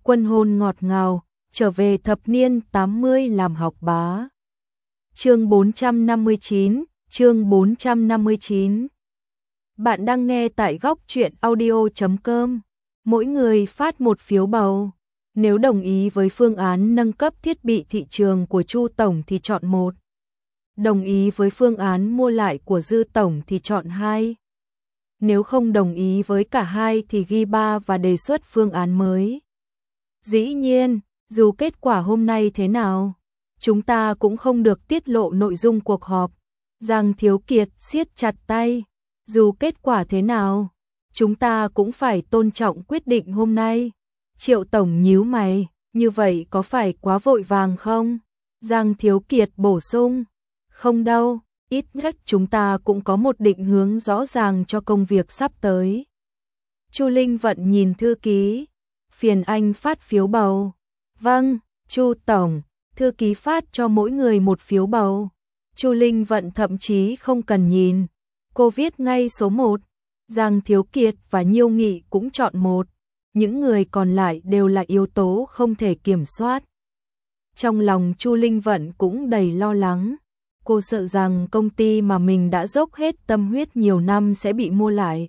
Quân hôn ngọt ngào, trở về thập niên 80 làm học bá. Chương 459, chương 459. Bạn đang nghe tại góc truyện audio.com. Mỗi người phát một phiếu bầu. Nếu đồng ý với phương án nâng cấp thiết bị thị trường của Chu Tổng thì chọn 1. Đồng ý với phương án mua lại của Dư Tổng thì chọn 2. Nếu không đồng ý với cả hai thì ghi 3 và đề xuất phương án mới. Dĩ nhiên, dù kết quả hôm nay thế nào, chúng ta cũng không được tiết lộ nội dung cuộc họp. Giang Thiếu Kiệt siết chặt tay. Dù kết quả thế nào, chúng ta cũng phải tôn trọng quyết định hôm nay. Triệu Tổng nhíu mày, như vậy có phải quá vội vàng không? Giang Thiếu Kiệt bổ sung, không đâu, ít nhất chúng ta cũng có một định hướng rõ ràng cho công việc sắp tới. Chu Linh Vận nhìn thư ký, phiền anh phát phiếu bầu. Vâng, Chu Tổng, thư ký phát cho mỗi người một phiếu bầu. Chu Linh Vận thậm chí không cần nhìn, cô viết ngay số 1. Giang Thiếu Kiệt và Nhiêu Nghị cũng chọn 1. Những người còn lại đều là yếu tố không thể kiểm soát. Trong lòng Chu Linh Vận cũng đầy lo lắng. Cô sợ rằng công ty mà mình đã dốc hết tâm huyết nhiều năm sẽ bị mua lại.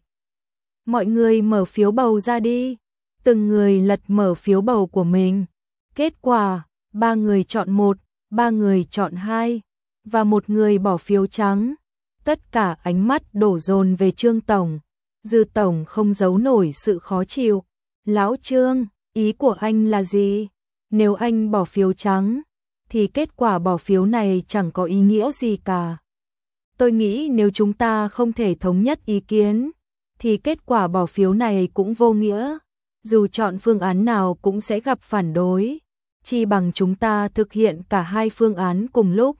Mọi người mở phiếu bầu ra đi. Từng người lật mở phiếu bầu của mình. Kết quả, 3 người chọn 1, 3 người chọn 2, và 1 người bỏ phiếu trắng. Tất cả ánh mắt đổ dồn về Trương Tổng. Dư Tổng không giấu nổi sự khó chịu. Lão Trương, ý của anh là gì? Nếu anh bỏ phiếu trắng, thì kết quả bỏ phiếu này chẳng có ý nghĩa gì cả. Tôi nghĩ nếu chúng ta không thể thống nhất ý kiến, thì kết quả bỏ phiếu này cũng vô nghĩa. Dù chọn phương án nào cũng sẽ gặp phản đối. Chi bằng chúng ta thực hiện cả hai phương án cùng lúc.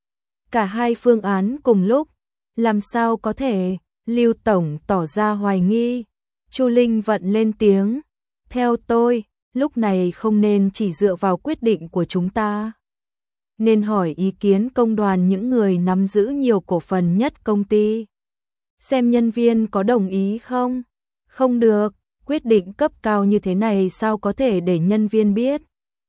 Cả hai phương án cùng lúc? Làm sao có thể? Lưu Tổng tỏ ra hoài nghi. Chu Linh Vận lên tiếng. Theo tôi, lúc này không nên chỉ dựa vào quyết định của chúng ta. Nên hỏi ý kiến công đoàn những người nắm giữ nhiều cổ phần nhất công ty. Xem nhân viên có đồng ý không? Không được, quyết định cấp cao như thế này sao có thể để nhân viên biết?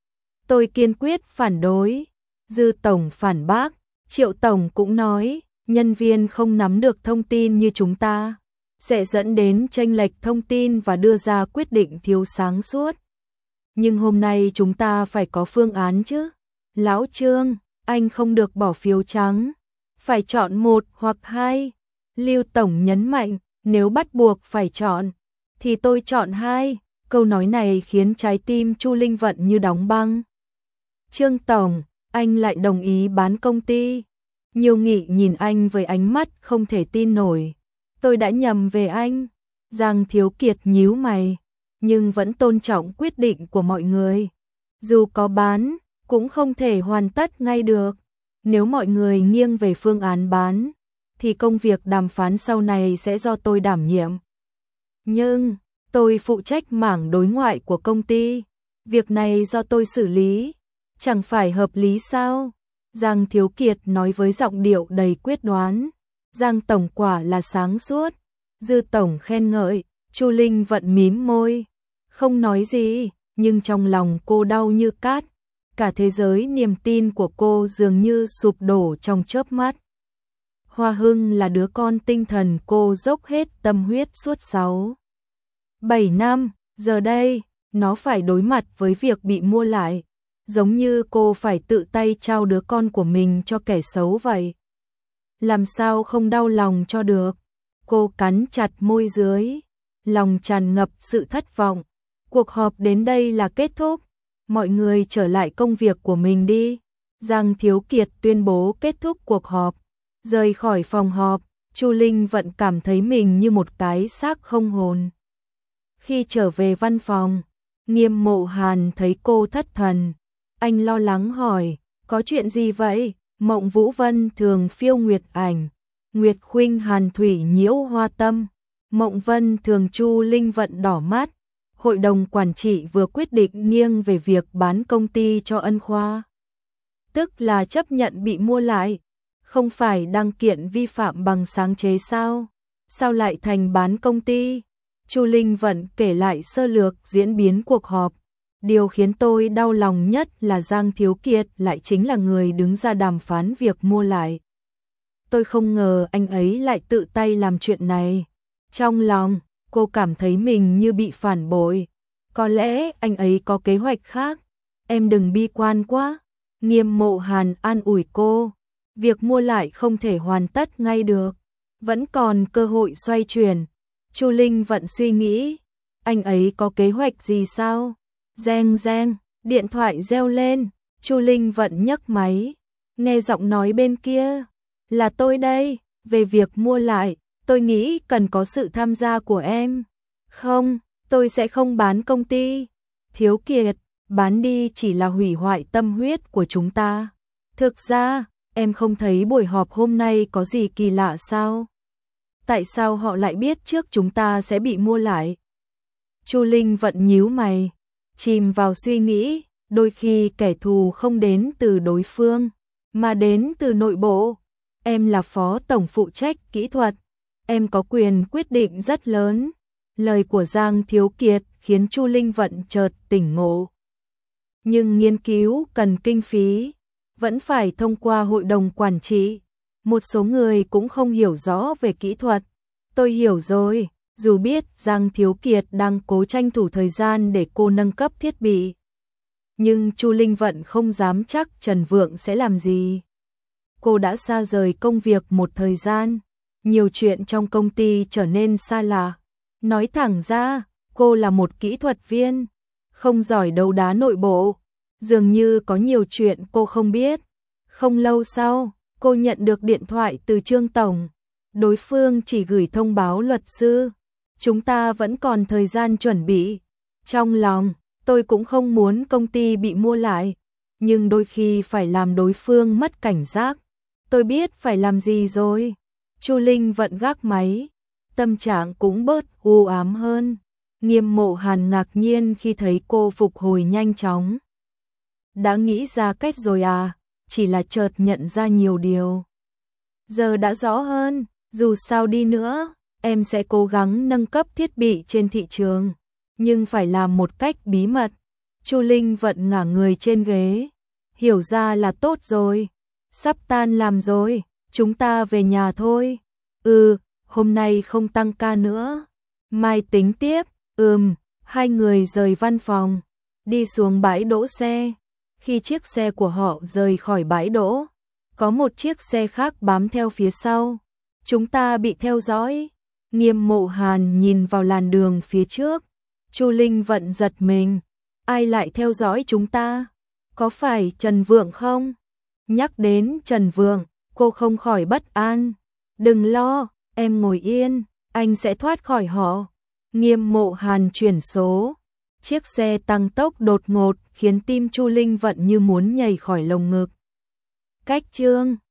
Tôi kiên quyết phản đối. Dư Tổng phản bác. Triệu Tổng cũng nói, nhân viên không nắm được thông tin như chúng ta, sẽ dẫn đến chênh lệch thông tin và đưa ra quyết định thiếu sáng suốt. Nhưng hôm nay chúng ta phải có phương án chứ. Lão Trương, anh không được bỏ phiếu trắng, phải chọn 1 hoặc 2. Lưu Tổng nhấn mạnh, nếu bắt buộc phải chọn, thì tôi chọn 2. Câu nói này khiến trái tim Chu Linh Vận như đóng băng. Trương Tổng, anh lại đồng ý bán công ty. Nhiêu Nghị nhìn anh với ánh mắt không thể tin nổi. Tôi đã nhầm về anh. Giang Thiếu Kiệt nhíu mày, nhưng vẫn tôn trọng quyết định của mọi người. Dù có bán, cũng không thể hoàn tất ngay được. Nếu mọi người nghiêng về phương án bán, thì công việc đàm phán sau này sẽ do tôi đảm nhiệm. Nhưng, tôi phụ trách mảng đối ngoại của công ty. Việc này do tôi xử lý. Chẳng phải hợp lý sao? Giang Thiếu Kiệt nói với giọng điệu đầy quyết đoán. Giang Tổng quả là sáng suốt. Dư Tổng khen ngợi. Chu Linh Vận mím môi, không nói gì, nhưng trong lòng cô đau như cát. Cả thế giới niềm tin của cô dường như sụp đổ trong chớp mắt. Hoa Hưng là đứa con tinh thần cô dốc hết tâm huyết suốt 6-7 năm, giờ đây, nó phải đối mặt với việc bị mua lại, giống như cô phải tự tay trao đứa con của mình cho kẻ xấu vậy. Làm sao không đau lòng cho được? Cô cắn chặt môi dưới, lòng tràn ngập sự thất vọng. Cuộc họp đến đây là kết thúc, mọi người trở lại công việc của mình đi. Giang Thiếu Kiệt tuyên bố kết thúc cuộc họp. Rời khỏi phòng họp, Chu Linh Vận cảm thấy mình như một cái xác không hồn. Khi trở về văn phòng, Nghiêm Mộ Hàn thấy cô thất thần. Anh lo lắng hỏi, có chuyện gì vậy? Mộng Vũ Vân thường phiêu nguyệt ảnh, Nguyệt Khuynh Hàn Thủy nhiễu hoa tâm, Mộng Vân thường Chu Linh Vận đỏ mắt. Hội đồng quản trị vừa quyết định nghiêng về việc bán công ty cho Ân Khoa. Tức là chấp nhận bị mua lại, không phải đăng kiện vi phạm bằng sáng chế sao? Sao lại thành bán công ty? Chu Linh Vận kể lại sơ lược diễn biến cuộc họp. Điều khiến tôi đau lòng nhất là Giang Thiếu Kiệt lại chính là người đứng ra đàm phán việc mua lại. Tôi không ngờ anh ấy lại tự tay làm chuyện này. Trong lòng, cô cảm thấy mình như bị phản bội. Có lẽ anh ấy có kế hoạch khác. Em đừng bi quan quá. Nghiêm Mộ Hàn an ủi cô. Việc mua lại không thể hoàn tất ngay được. Vẫn còn cơ hội xoay chuyển. Chu Linh Vận suy nghĩ. Anh ấy có kế hoạch gì sao? Reng reng, điện thoại reo lên. Chu Linh Vận nhấc máy. Nghe giọng nói bên kia. Là tôi đây. Về việc mua lại, tôi nghĩ cần có sự tham gia của em. Không, tôi sẽ không bán công ty. Thiếu Kiệt, bán đi chỉ là hủy hoại tâm huyết của chúng ta. Thực ra, em không thấy buổi họp hôm nay có gì kỳ lạ sao? Tại sao họ lại biết trước chúng ta sẽ bị mua lại? Chu Linh Vận nhíu mày, chìm vào suy nghĩ, đôi khi kẻ thù không đến từ đối phương, mà đến từ nội bộ. Em là phó tổng phụ trách kỹ thuật, em có quyền quyết định rất lớn. Lời của Giang Thiếu Kiệt khiến Chu Linh Vận chợt tỉnh ngộ. Nhưng nghiên cứu cần kinh phí, vẫn phải thông qua hội đồng quản trị. Một số người cũng không hiểu rõ về kỹ thuật. Tôi hiểu rồi, dù biết Giang Thiếu Kiệt đang cố tranh thủ thời gian để cô nâng cấp thiết bị. Nhưng Chu Linh Vận không dám chắc Trần Vượng sẽ làm gì. Cô đã xa rời công việc một thời gian, nhiều chuyện trong công ty trở nên xa lạ. Nói thẳng ra, cô là một kỹ thuật viên, không giỏi đấu đá nội bộ, dường như có nhiều chuyện cô không biết. Không lâu sau, cô nhận được điện thoại từ Trương Tổng. Đối phương chỉ gửi thông báo luật sư. Chúng ta vẫn còn thời gian chuẩn bị. Trong lòng, tôi cũng không muốn công ty bị mua lại, nhưng đôi khi phải làm đối phương mất cảnh giác. Tôi biết phải làm gì rồi. Chu Linh Vận gác máy, tâm trạng cũng bớt u ám hơn. Nghiêm Mộ Hàn ngạc nhiên khi thấy cô phục hồi nhanh chóng. Đã nghĩ ra cách rồi à? Chỉ là chợt nhận ra nhiều điều. Giờ đã rõ hơn, dù sao đi nữa, em sẽ cố gắng nâng cấp thiết bị trên thị trường, nhưng phải làm một cách bí mật. Chu Linh Vận ngả người trên ghế. Hiểu ra là tốt rồi. Sắp tan làm rồi, chúng ta về nhà thôi. Hôm nay không tăng ca nữa. Mai tính tiếp. Hai người rời văn phòng, đi xuống bãi đỗ xe. Khi chiếc xe của họ rời khỏi bãi đỗ, có một chiếc xe khác bám theo phía sau. Chúng ta bị theo dõi. Nghiêm Mộ Hàn nhìn vào làn đường phía trước. Chu Linh Vận giật mình. Ai lại theo dõi chúng ta? Có phải Trần Vượng không? Nhắc đến Trần Vượng, cô không khỏi bất an. Đừng lo, em ngồi yên, anh sẽ thoát khỏi họ. Nghiêm Mộ Hàn chuyển số. Chiếc xe tăng tốc đột ngột khiến tim Chu Linh Vận như muốn nhảy khỏi lồng ngực. Cách chương